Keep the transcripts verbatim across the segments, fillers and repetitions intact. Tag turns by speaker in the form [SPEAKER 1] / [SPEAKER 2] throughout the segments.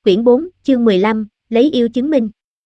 [SPEAKER 1] Quyển bốn, chương mười lăm, lấy yêu chứng minh.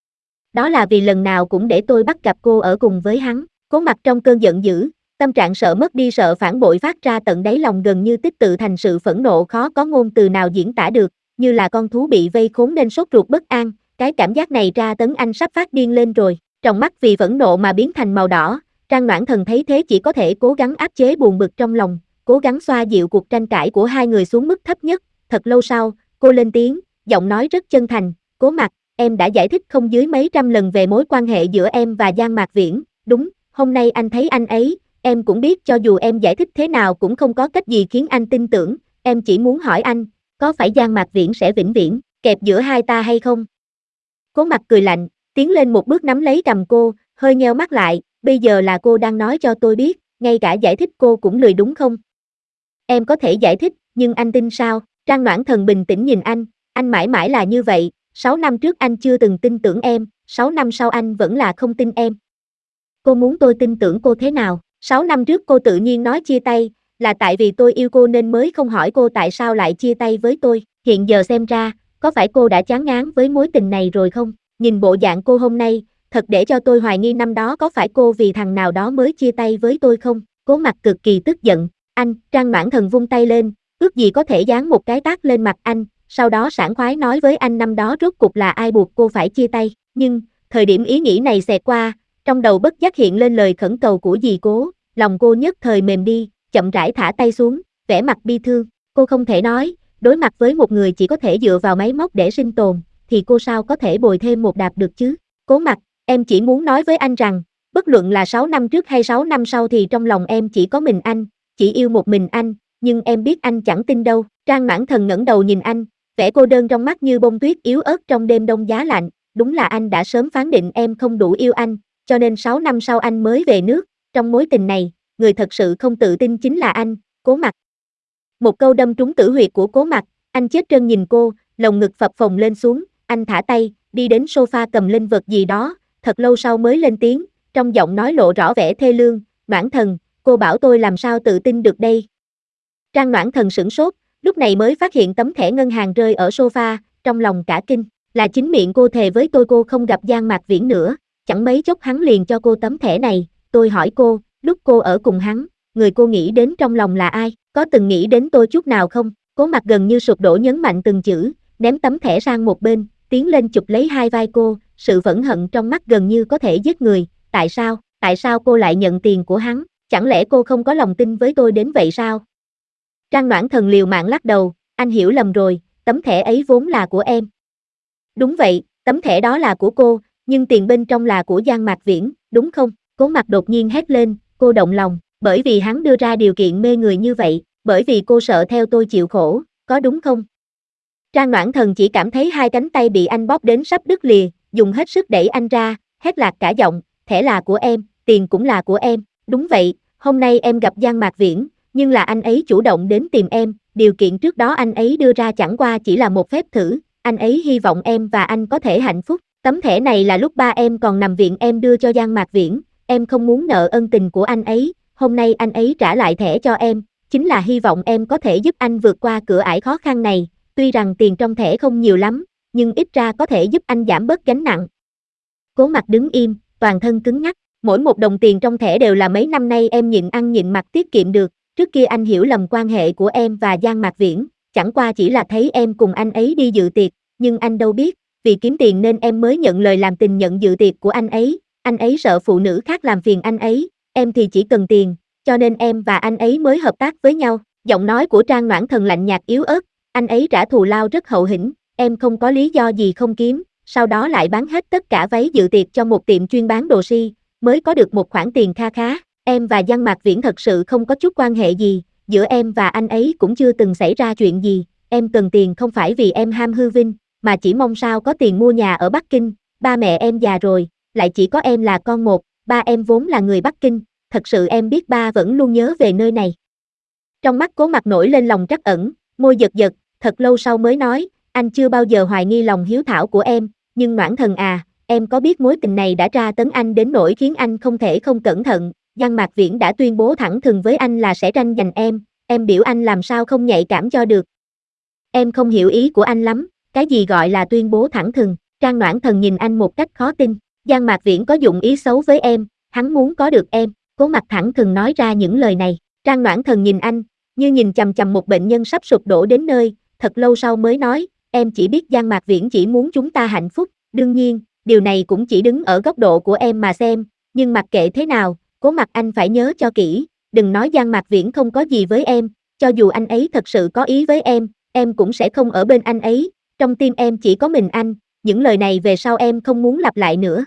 [SPEAKER 1] Đó là vì lần nào cũng để tôi bắt gặp cô ở cùng với hắn. Cố Mặc trong cơn giận dữ, tâm trạng sợ mất đi sợ phản bội phát ra tận đáy lòng gần như tích tụ thành sự phẫn nộ khó có ngôn từ nào diễn tả được, như là con thú bị vây khốn nên sốt ruột bất an, cái cảm giác này tra tấn anh sắp phát điên lên rồi. Trong mắt vì phẫn nộ mà biến thành màu đỏ, Trang Noãn Thần thấy thế chỉ có thể cố gắng áp chế buồn bực trong lòng, cố gắng xoa dịu cuộc tranh cãi của hai người xuống mức thấp nhất. Thật lâu sau, cô lên tiếng, giọng nói rất chân thành, Cố Mặc, em đã giải thích không dưới mấy trăm lần về mối quan hệ giữa em và Giang Mạc Viễn, đúng, hôm nay anh thấy anh ấy, em cũng biết cho dù em giải thích thế nào cũng không có cách gì khiến anh tin tưởng, em chỉ muốn hỏi anh, có phải Giang Mạc Viễn sẽ vĩnh viễn kẹp giữa hai ta hay không? Cố Mặc cười lạnh, tiến lên một bước nắm lấy cằm cô, hơi nheo mắt lại, bây giờ là cô đang nói cho tôi biết, ngay cả giải thích cô cũng lười đúng không? Em có thể giải thích, nhưng anh tin sao? Trang Noãn Thần bình tĩnh nhìn anh, anh mãi mãi là như vậy, sáu năm trước anh chưa từng tin tưởng em, sáu năm sau anh vẫn là không tin em. Cô muốn tôi tin tưởng cô thế nào? sáu năm trước cô tự nhiên nói chia tay, là tại vì tôi yêu cô nên mới không hỏi cô tại sao lại chia tay với tôi, hiện giờ xem ra, có phải cô đã chán ngán với mối tình này rồi không? Nhìn bộ dạng cô hôm nay, thật để cho tôi hoài nghi năm đó có phải cô vì thằng nào đó mới chia tay với tôi không? Cố Mặc cực kỳ tức giận, anh, Trang Noãn Thần vung tay lên, ước gì có thể giáng một cái tát lên mặt anh, sau đó sảng khoái nói với anh năm đó rốt cục là ai buộc cô phải chia tay, nhưng, thời điểm ý nghĩ này xẹt qua, trong đầu bất giác hiện lên lời khẩn cầu của dì Cố, lòng cô nhất thời mềm đi, chậm rãi thả tay xuống, vẻ mặt bi thương, cô không thể nói, đối mặt với một người chỉ có thể dựa vào máy móc để sinh tồn, thì cô sao có thể bồi thêm một đạp được chứ? Cố Mặc, em chỉ muốn nói với anh rằng, bất luận là sáu năm trước hay sáu năm sau thì trong lòng em chỉ có mình anh, chỉ yêu một mình anh, nhưng em biết anh chẳng tin đâu. Trang Noãn Thần ngẩng đầu nhìn anh, vẻ cô đơn trong mắt như bông tuyết yếu ớt trong đêm đông giá lạnh, đúng là anh đã sớm phán định em không đủ yêu anh, cho nên sáu năm sau anh mới về nước, trong mối tình này, người thật sự không tự tin chính là anh, Cố Mặc. Một câu đâm trúng tử huyệt của Cố Mặc, anh chết trân nhìn cô, lồng ngực phập phồng lên xuống, anh thả tay, đi đến sofa cầm lên vật gì đó, thật lâu sau mới lên tiếng, trong giọng nói lộ rõ vẻ thê lương, Noãn Thần, cô bảo tôi làm sao tự tin được đây. Trang Noãn Thần sửng sốt, lúc này mới phát hiện tấm thẻ ngân hàng rơi ở sofa, trong lòng cả kinh, là chính miệng cô thề với tôi cô không gặp Giang Mạc Viễn nữa, chẳng mấy chốc hắn liền cho cô tấm thẻ này, tôi hỏi cô, lúc cô ở cùng hắn, người cô nghĩ đến trong lòng là ai, có từng nghĩ đến tôi chút nào không? Cố Mặc gần như sụp đổ nhấn mạnh từng chữ, ném tấm thẻ sang một bên, tiến lên chụp lấy hai vai cô, sự phẫn hận trong mắt gần như có thể giết người, tại sao, tại sao cô lại nhận tiền của hắn, chẳng lẽ cô không có lòng tin với tôi đến vậy sao? Trang Noãn Thần liều mạng lắc đầu, anh hiểu lầm rồi, tấm thẻ ấy vốn là của em. Đúng vậy, tấm thẻ đó là của cô, nhưng tiền bên trong là của Giang Mạc Viễn, đúng không? Cố Mặc đột nhiên hét lên, cô động lòng, bởi vì hắn đưa ra điều kiện mê người như vậy, bởi vì cô sợ theo tôi chịu khổ, có đúng không? Trang Noãn Thần chỉ cảm thấy hai cánh tay bị anh bóp đến sắp đứt lìa, dùng hết sức đẩy anh ra, hét lạc cả giọng, thẻ là của em, tiền cũng là của em, đúng vậy, hôm nay em gặp Giang Mạc Viễn, nhưng là anh ấy chủ động đến tìm em, điều kiện trước đó anh ấy đưa ra chẳng qua chỉ là một phép thử, anh ấy hy vọng em và anh có thể hạnh phúc, tấm thẻ này là lúc ba em còn nằm viện em đưa cho Giang Mạc Viễn, em không muốn nợ ân tình của anh ấy, hôm nay anh ấy trả lại thẻ cho em, chính là hy vọng em có thể giúp anh vượt qua cửa ải khó khăn này, tuy rằng tiền trong thẻ không nhiều lắm, nhưng ít ra có thể giúp anh giảm bớt gánh nặng. Cố Mặc đứng im, toàn thân cứng ngắc, mỗi một đồng tiền trong thẻ đều là mấy năm nay em nhịn ăn nhịn mặc tiết kiệm được, trước kia anh hiểu lầm quan hệ của em và Giang Mạc Viễn, chẳng qua chỉ là thấy em cùng anh ấy đi dự tiệc, nhưng anh đâu biết, vì kiếm tiền nên em mới nhận lời làm tình nhận dự tiệc của anh ấy, anh ấy sợ phụ nữ khác làm phiền anh ấy, em thì chỉ cần tiền, cho nên em và anh ấy mới hợp tác với nhau. Giọng nói của Trang Noãn Thần lạnh nhạt yếu ớt, anh ấy trả thù lao rất hậu hĩnh, em không có lý do gì không kiếm, sau đó lại bán hết tất cả váy dự tiệc cho một tiệm chuyên bán đồ si, mới có được một khoản tiền kha khá. Em và Giang Mạc Viễn thật sự không có chút quan hệ gì, giữa em và anh ấy cũng chưa từng xảy ra chuyện gì, em cần tiền không phải vì em ham hư vinh, mà chỉ mong sao có tiền mua nhà ở Bắc Kinh, ba mẹ em già rồi, lại chỉ có em là con một, ba em vốn là người Bắc Kinh, thật sự em biết ba vẫn luôn nhớ về nơi này. Trong mắt Cố Mặc nổi lên lòng trắc ẩn, môi giật giật, thật lâu sau mới nói, anh chưa bao giờ hoài nghi lòng hiếu thảo của em, nhưng Noãn Thần à, em có biết mối tình này đã tra tấn anh đến nỗi khiến anh không thể không cẩn thận, Giang Mạc Viễn đã tuyên bố thẳng thừng với anh là sẽ tranh giành em, em biểu anh làm sao không nhạy cảm cho được. Em không hiểu ý của anh lắm, Cái gì gọi là tuyên bố thẳng thừng? Trang Noãn Thần nhìn anh một cách khó tin. Giang Mạc Viễn có dụng ý xấu với em, hắn muốn có được em. Cố Mặc thẳng thừng nói ra những lời này. Trang Noãn Thần nhìn anh, như nhìn chằm chằm một bệnh nhân sắp sụp đổ đến nơi, thật lâu sau mới nói, em chỉ biết Giang Mạc Viễn chỉ muốn chúng ta hạnh phúc, đương nhiên, điều này cũng chỉ đứng ở góc độ của em mà xem, nhưng mặc kệ thế nào, Cố Mặc anh phải nhớ cho kỹ, đừng nói Giang Mạc Viễn không có gì với em, cho dù anh ấy thật sự có ý với em, em cũng sẽ không ở bên anh ấy, trong tim em chỉ có mình anh, những lời này về sau em không muốn lặp lại nữa.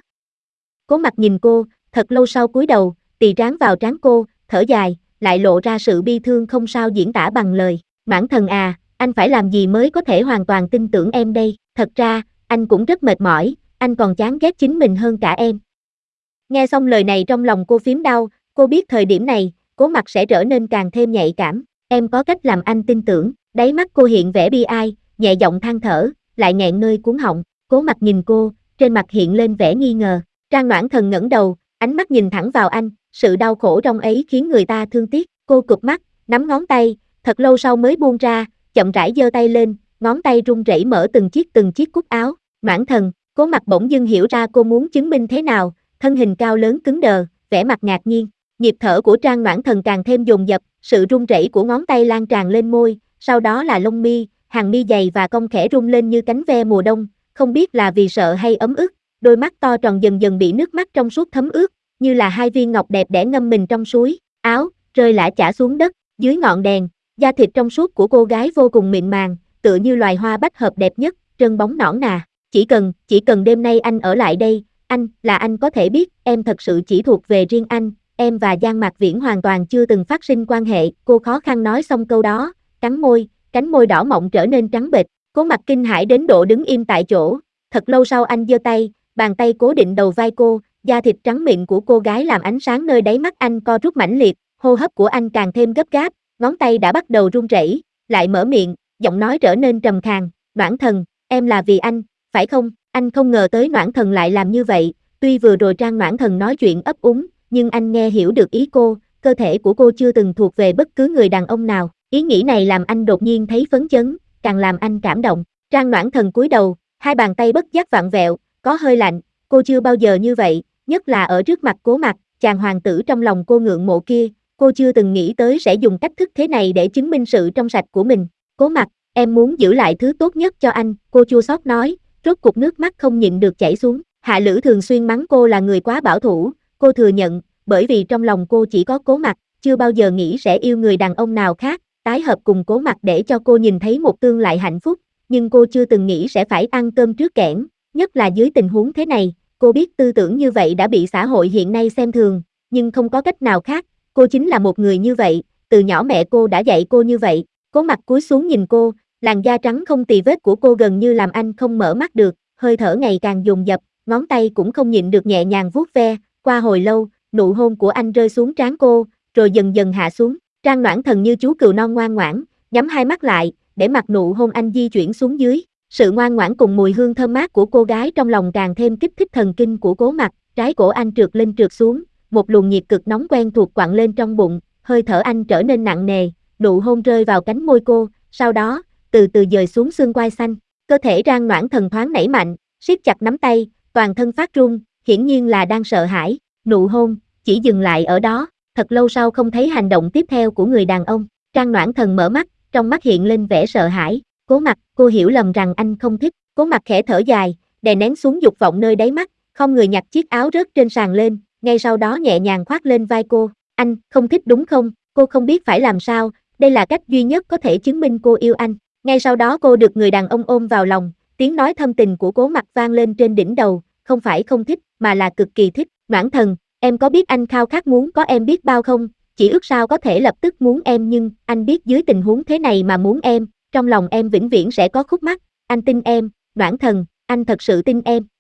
[SPEAKER 1] Cố Mặc nhìn cô, thật lâu sau cúi đầu, tì trán vào trán cô, thở dài, lại lộ ra sự bi thương không sao diễn tả bằng lời. Noãn Thần à, anh phải làm gì mới có thể hoàn toàn tin tưởng em đây, thật ra, anh cũng rất mệt mỏi, anh còn chán ghét chính mình hơn cả em. Nghe xong lời này trong lòng cô phím đau, cô biết thời điểm này, Cố Mặc sẽ trở nên càng thêm nhạy cảm, em có cách làm anh tin tưởng, đáy mắt cô hiện vẻ bi ai, nhẹ giọng than thở, lại nghẹn nơi cuống họng, Cố Mặc nhìn cô, trên mặt hiện lên vẻ nghi ngờ, Trang Noãn Thần ngẩng đầu, ánh mắt nhìn thẳng vào anh, sự đau khổ trong ấy khiến người ta thương tiếc, cô cụp mắt, nắm ngón tay, thật lâu sau mới buông ra, chậm rãi giơ tay lên, ngón tay run rẩy mở từng chiếc từng chiếc cúc áo, Noãn Thần, Cố Mặc bỗng dưng hiểu ra cô muốn chứng minh thế nào, thân hình cao lớn cứng đờ, vẻ mặt ngạc nhiên, nhịp thở của Trang Noãn Thần càng thêm dồn dập, sự run rẩy của ngón tay lan tràn lên môi, sau đó là lông mi, hàng mi dày và cong khẽ rung lên như cánh ve mùa đông, không biết là vì sợ hay ấm ức, đôi mắt to tròn dần dần bị nước mắt trong suốt thấm ướt, như là hai viên ngọc đẹp đẽ ngâm mình trong suối, áo rơi lả chả xuống đất, dưới ngọn đèn, da thịt trong suốt của cô gái vô cùng mịn màng, tựa như loài hoa bách hợp đẹp nhất, trơn bóng nõn nà. Chỉ cần, chỉ cần đêm nay anh ở lại đây, anh, là anh có thể biết, em thật sự chỉ thuộc về riêng anh, em và Giang Mạc Viễn hoàn toàn chưa từng phát sinh quan hệ, cô khó khăn nói xong câu đó, cắn môi, cánh môi đỏ mọng trở nên trắng bệch, Cố Mặc kinh hãi đến độ đứng im tại chỗ, thật lâu sau anh giơ tay, bàn tay cố định đầu vai cô, da thịt trắng mịn của cô gái làm ánh sáng nơi đáy mắt anh co rút mãnh liệt, hô hấp của anh càng thêm gấp gáp, ngón tay đã bắt đầu run rẩy, lại mở miệng, giọng nói trở nên trầm khàn, Noãn Thần, em là vì anh, phải không? Anh không ngờ tới Noãn Thần lại làm như vậy, tuy vừa rồi Trang Noãn Thần nói chuyện ấp úng, nhưng anh nghe hiểu được ý cô, cơ thể của cô chưa từng thuộc về bất cứ người đàn ông nào, ý nghĩ này làm anh đột nhiên thấy phấn chấn, càng làm anh cảm động. Trang Noãn Thần cúi đầu, hai bàn tay bất giác vặn vẹo, có hơi lạnh, cô chưa bao giờ như vậy, nhất là ở trước mặt Cố Mặc, chàng hoàng tử trong lòng cô ngưỡng mộ kia, cô chưa từng nghĩ tới sẽ dùng cách thức thế này để chứng minh sự trong sạch của mình. Cố Mặc, em muốn giữ lại thứ tốt nhất cho anh, cô chua xót nói, rốt cục nước mắt không nhịn được chảy xuống. Hạ Lữ thường xuyên mắng cô là người quá bảo thủ, cô thừa nhận, bởi vì trong lòng cô chỉ có Cố Mặc, chưa bao giờ nghĩ sẽ yêu người đàn ông nào khác, tái hợp cùng Cố Mặc để cho cô nhìn thấy một tương lai hạnh phúc, nhưng cô chưa từng nghĩ sẽ phải ăn cơm trước kẽn, nhất là dưới tình huống thế này, cô biết tư tưởng như vậy đã bị xã hội hiện nay xem thường, nhưng không có cách nào khác, cô chính là một người như vậy, từ nhỏ mẹ cô đã dạy cô như vậy. Cố Mặc cúi xuống nhìn cô, làn da trắng không tì vết của cô gần như làm anh không mở mắt được, hơi thở ngày càng dồn dập, ngón tay cũng không nhịn được nhẹ nhàng vuốt ve, qua hồi lâu, nụ hôn của anh rơi xuống trán cô, rồi dần dần hạ xuống, Trang Noãn Thần như chú cừu non ngoan ngoãn, nhắm hai mắt lại, để mặc nụ hôn anh di chuyển xuống dưới, sự ngoan ngoãn cùng mùi hương thơm mát của cô gái trong lòng càng thêm kích thích thần kinh của Cố Mặc, trái cổ anh trượt lên trượt xuống, một luồng nhiệt cực nóng quen thuộc quặn lên trong bụng, hơi thở anh trở nên nặng nề, nụ hôn rơi vào cánh môi cô, sau đó, từ từ dời xuống xương quai xanh, cơ thể Trang Noãn Thần thoáng nảy mạnh, siết chặt nắm tay, toàn thân phát run, hiển nhiên là đang sợ hãi, nụ hôn, chỉ dừng lại ở đó, thật lâu sau không thấy hành động tiếp theo của người đàn ông, Trang Noãn Thần mở mắt, trong mắt hiện lên vẻ sợ hãi, Cố Mặc, cô hiểu lầm rằng anh không thích, Cố Mặc khẽ thở dài, đè nén xuống dục vọng nơi đáy mắt, không người nhặt chiếc áo rớt trên sàn lên, ngay sau đó nhẹ nhàng khoác lên vai cô, anh, không thích đúng không, cô không biết phải làm sao, đây là cách duy nhất có thể chứng minh cô yêu anh, ngay sau đó cô được người đàn ông ôm vào lòng, tiếng nói thâm tình của Cố Mặc vang lên trên đỉnh đầu, không phải không thích, mà là cực kỳ thích, Noãn Thần, em có biết anh khao khát muốn có em biết bao không, chỉ ước sao có thể lập tức muốn em nhưng, anh biết dưới tình huống thế này mà muốn em, trong lòng em vĩnh viễn sẽ có khúc mắc, anh tin em, Noãn Thần, anh thật sự tin em.